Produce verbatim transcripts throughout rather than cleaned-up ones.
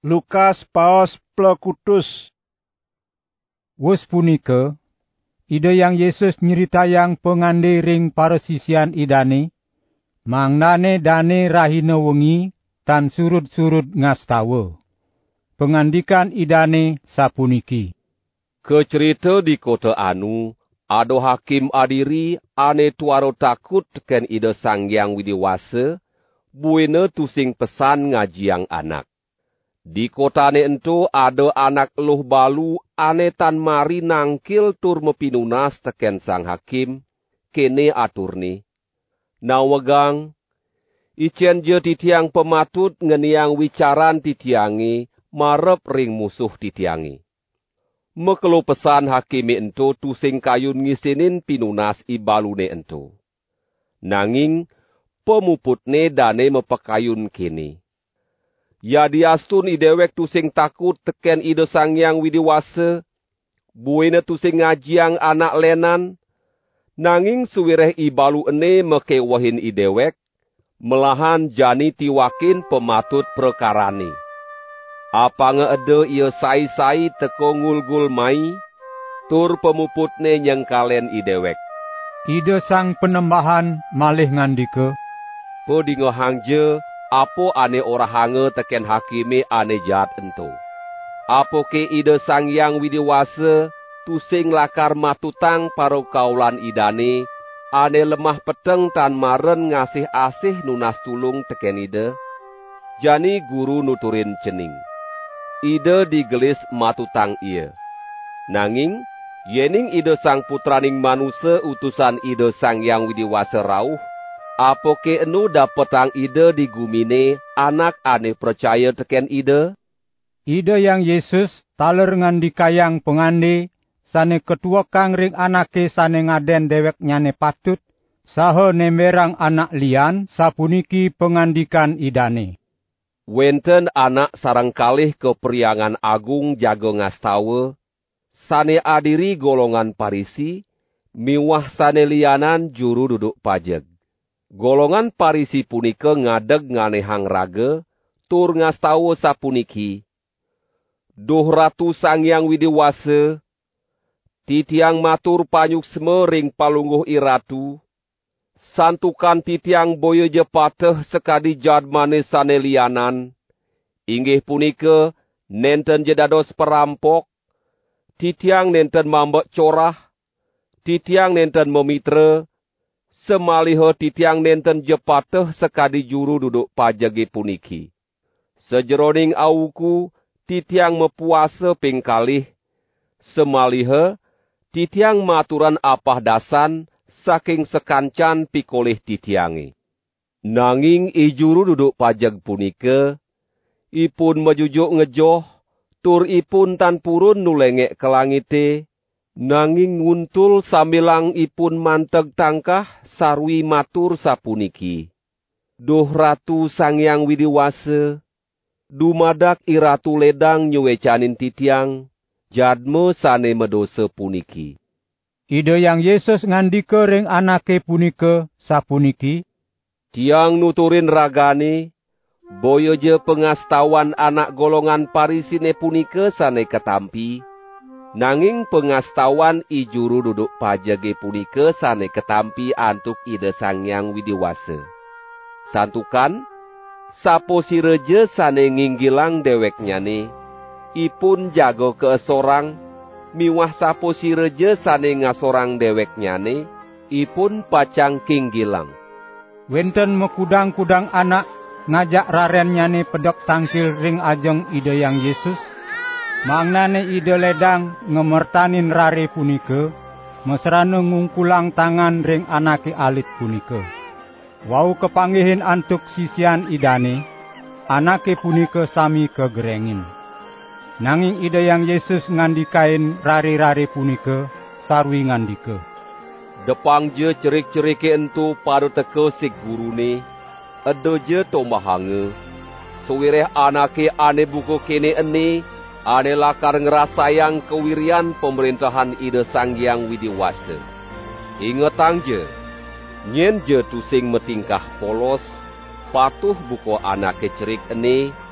Lukas paos plekutus. Wus punika, Ida yang Yesus nyeritayang pengande ring para sisian idane, mangnane dane rahina wengi tan surut-surut ngastawa. Pengandikan idane sapuniki. Kecerita di kota anu, ado hakim adiri ane tuaro takut ken Ida Sang Hyang Widiwasa, buena tusing pesan ngajiang anak. Di kotane ento ada anak luh balu ane tan mari nangkil tur mepinunas teken sang hakim, kene aturni. Nawegang, icen je titiang pematut ngeniang wicaran titiangi, marep ring musuh titiangi. Mekelo pesan hakimi ento tusing kayun ngisinin pinunas ibalune ento. Nanging, pemuputne dane mepekayun kene. Ya diastun idewek tusing takut teken Ida Sang Hyang Widiwasa, buena tusing ngajiang anak lenan, nanging suwireh ibalu ene mekewahin idewek, melahan jani tiwakin pematut perkarane. Apa ngeede ia sai-sai teko ngulgul mai, tur pemuputne nyengkalen idewek. Ida Sang Penembahan malih ngandika, Podingo hangje, apo ane ora hange teken hakime ane jahat ento. Apo ke Ida Sang Hyang Widiwasa tusing lakar matutang paro kaulan idane, ane lemah peteng tan maren ngasih asih nunas tulung teken Ida. Jani guru nuturin cening. Ida digelis matutang ia. Nanging, yening Ida Sang Putraning Manusa utusan Ida Sang Hyang Widiwasa rauh, apoke enu dapetang Ida di gumine anak ane percaya teken Ida? Ida yang Yesus taler ngandikayang pengande, sane ketua kang ring anake sane ngaden dewek nyane patut, saha nemberang anak lian sapuniki pengandikan idane. Wenten anak sarang kalih keperiangan agung jago ngastawa, sane adiri golongan Parisi, miwah sane lianan juru duduk pajeg. Golongan Parisi punika ngadeg nganehang raga, tur ngastawa sapuniki. Duh Ratu Sang Hyang Widiwasa, titiang matur panyuksme ring palungguh iratu, santukan titiang boyo je pateh sekadi jadmane sane lianan, inggih punika nenten je dados perampok, titiang nenten mambek corah, titiang nenten memitra, semaliha titiang nenten je pateh sekadi juru duduk pajege puniki. Sejeroning auku, titiang mepuasa ping kalih, semaliha titiang maturan apah dasan, saking sekancan pikolih titiangi. Nanging ijuru duduk pajeg punika, ipun mejujuk ngejoh, tur ipun tan purun nulengek ke langite, nanging nguntul samilang ipun manteg tangkah sarwi matur sapuniki. Duh Ratu Sang Hyang Widiwasa, dumadak iratu ledang nyuwecanin titiang, jadme sane medosa puniki. Ida yang Yesus ngandika ring anake punika sapuniki, tiang nuturin ragane, boyo je pengastawan anak golongan Parisine punika sane ketampi, nanging pengastawan ijuru duduk pajege punika sane ketampi antuk Ida Sang Hyang Widiwasa. Santukan, sapo sireje sane nginggilang deweknyane, ipun jago keesorang, miwah sapo sireje sane ngasorang deweknyane, ipun pacang kinggilang. Wenten mekudang-kudang anak ngajak rarennyane pedok tangkil ring ajeng Ida yang Yesus, mangnane Ida ledang ngemertanin rare punika, mesrane ngungkulang tangan ring anake alit punika. Wau kepanggihin antuk sisian idane, anake punika sami kegerengin. Nanging Ida yang Yesus ngandikain rari-rari punika, sarwi ngandika. Depang je cerik-cerike entu pada teka si gurune, edo je tombahange. Suwireh anake ane buku kene ene, ane lakar ngerasayang kewirian pemerintahan Ida Sang Hyang Widiwasa. Ingetang je, nyen je tusing metingkah polos, patuh buku anake cerik ene,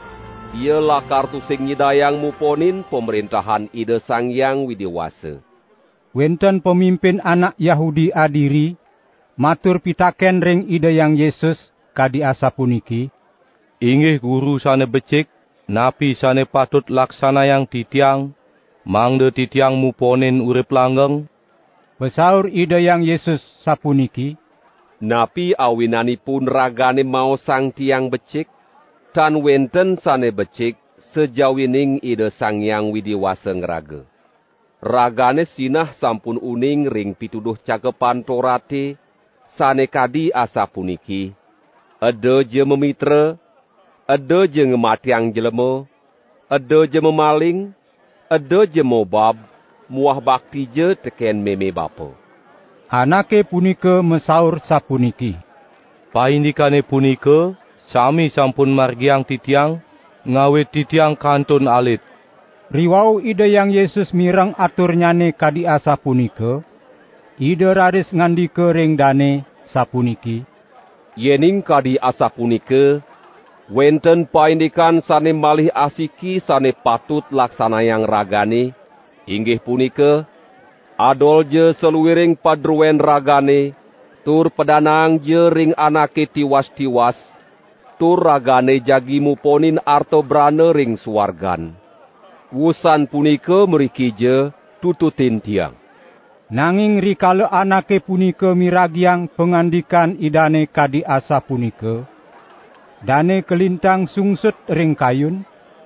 Ia lakar tusing nyidayang muponin pemerintahan Ida Sang Hyang Widiwasa. Wenten pemimpin anak Yahudi adiri, matur pitaken ring Ida Yang Yesus kadi asapuniki. Inggih guru sane becik, napi sane patut laksana yang titiang, mangde titiang muponin urip langgeng. Besaur Ida Yang Yesus sapuniki. Napi awinanipun ragane mau sang tiang becik, tan wenten sane becik sejawining Ida Sang Hyang Widiwasa ngraga. Ragane sinah sampun uning ring pituduh cakepan Torate, sane kadi asapuniki. Ada je memitra, ada je ngematiang jelema, ada je memaling, ada je mobab, muah bakti je teken meme bapa. Anake punika mesaur sapuniki. Paindikane punika, sami sampun margiang titiang, ngawe titiang kantun alit. Riwau Ida Yang Yesus mireng aturnyane kadi asapunika, Ida raris ngandika ring dane sapuniki. Yening kadi asapunika, wenten paindikan sane malih asiki sane patut laksanayang ragane, inggih punika, adol je seluwiring padruwen ragane, tur pedanang je ring anake tiwas-tiwas, tur ragane jagi muponin arto brana ring suwargan. Wusan punika mriki je tututin tiang. Nanging rikala anake punika miragiang pengandikan idane kadi asa punika, dane kelintang sungsut ring kayun,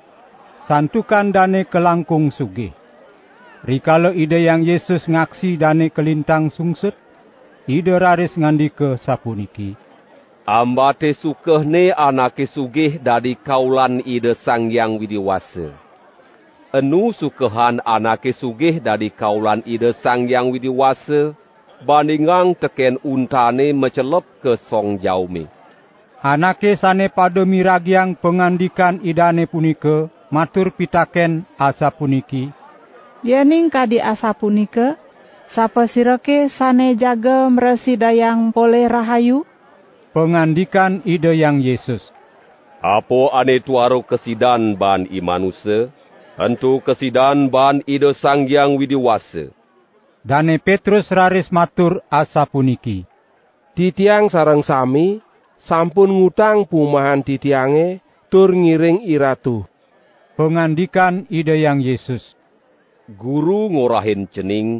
santukan dane kelangkung sugih. Rikala Ida Yang Yesus ngaksi dane kelintang sungsut, Ida raris ngandika sapuniki. Ambate sukehne anake sugih dadi kaulan Ida Sang Hyang Widiwasa. Enu sukehan anake sugih dadi kaulan Ida Sang Hyang Widiwasa, bandingang teken untane mecelep ke song jaume. Anake sane pada miragiang pengandikan idane punika, matur pitaken asa puniki. Yening kadi asa punika, sapa sirake sane jaga mresidayang pole rahayu? Pengandikan Ida Yang Yesus. Apo ane tuaro kesidan ban imanusa? Hentu kesidan ban Ida Sang Hyang Widiwasa. Dane Petrus raris matur asa puniki. Titiang sareng sami, sampun ngutang pumahan titiange, tur ngiring iratu. Pengandikan Ida Yang Yesus. Guru ngorahin cening,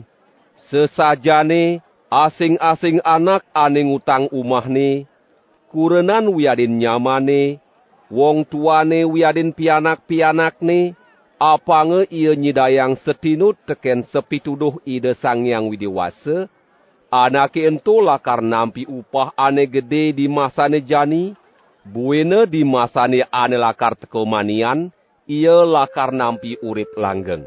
sesajane asing-asing anak ane ngutang umahne, kurenan wiadin nyamane, wong tuane wiadin pianak-pianakne, apange ia nyidayang setinut teken sepituduh Ida Sang Hyang Widiwasa, anake ento lakar nampi upah ane gede di masane jani, buene di masane ane lakar teko manian, ia lakar nampi urip langgeng.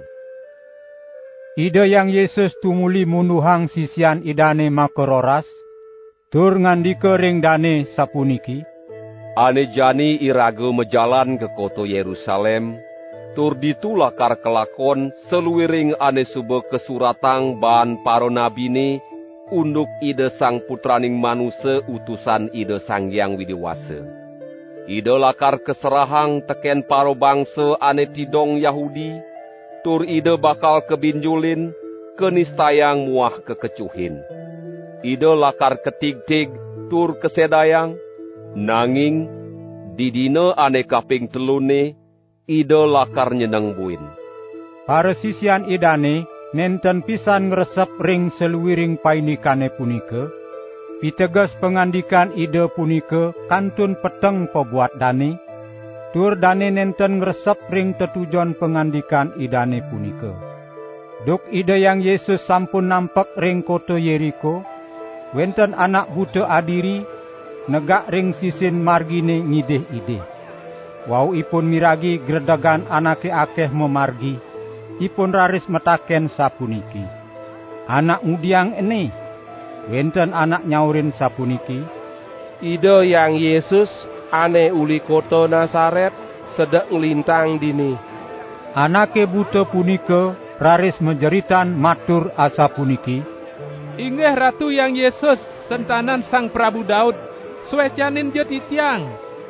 Ida Yang Yesus tumuli munduhang sisian idane makeroras, tur ngandika ring dane sapuniki. Ane jani iraga mejalan ke kota Yerusalem, tur ditu lakar kelakon seluwiring ane suba kesuratang ban paro nabine unduk Ida Sang Putraning Manusa utusan Ida Sang Hyang Widiwasa. Ida lakar keserahang teken paro bangsa ane tidong Yahudi, tur Ida bakal kebinjulin kenistayang muah kekecuhin. Ida lakar ketig-tig tur kesedayang, nanging didina ane kaping telune, Ida lakar nyeneng buin. Para sisian idane nenten pisan ngresep ring seluwiring paindikane punika, piteges pengandikan Ida punika kantun peteng pebuat dane, tur dane nenten ngresep ring tetujon pengandikan idane punika. Duk Ida Yang Yesus sampun nampak ring kota Yeriko, wenten anak buta adiri, negak ring sisin margine ngidih-idih. Wau ipun miragi gredagan anake akeh memargi, ipun raris metaken sapuniki. Anak ngudiang ene, wenten anak nyaurin sapuniki. Ida Yang Yesus ane uli kota Nasaret, sedek ngelintang dini. Anake buta punika raris menjeritan matur asa puniki. Inggih Ratu Yang Yesus, sentanan Sang Prabu Daud, suecanin je titiang.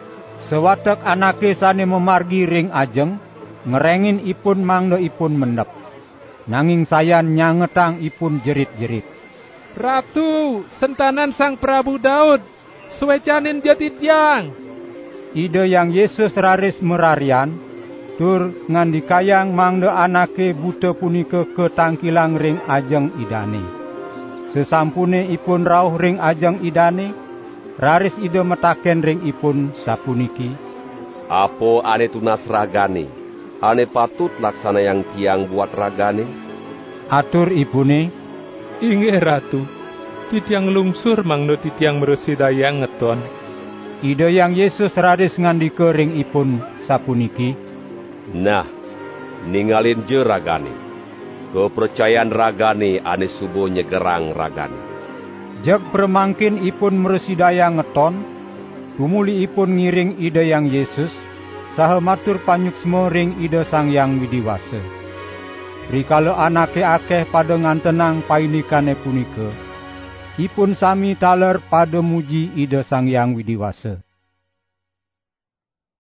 Sewatek anake sane memargi ring ajeng, ngerengin ipun mangda ipun mendep. Nanging sayan nyangetang ipun jerit-jerit. Ratu, sentanan Sang Prabu Daud, suecanin jatityang. Ida yang Yesus raris merarian, tur ngandikayang mangda anake buta punika ketangkilang ring ajeng idane. Sesampune ipun rauh ring ajeng idane, raris ida metaken ring ipun sapuniki. Apo ane tunas ragane? Ane patut laksana yang tiang buat ragane? Atur ibune, Inggih Ratu, titiang lungsur mangno titiang meresi dayang ngeton. Ida yang Yesus raris ngandika ring ipun sapuniki. Nah, ningalin je ragane. Kepercayaan ragane ane subuh nyegerang ragane. Jak permangkin ipun meresidaya ngeton, tumuli ipun ngiring Ida yang Yesus, saha matur panyuksma ring Ida Sang Yang Widiwasa. Rikala anake akeh pada ngantenang painikane punika, ipun sami taler pada muji Ida Sang Yang Widiwasa.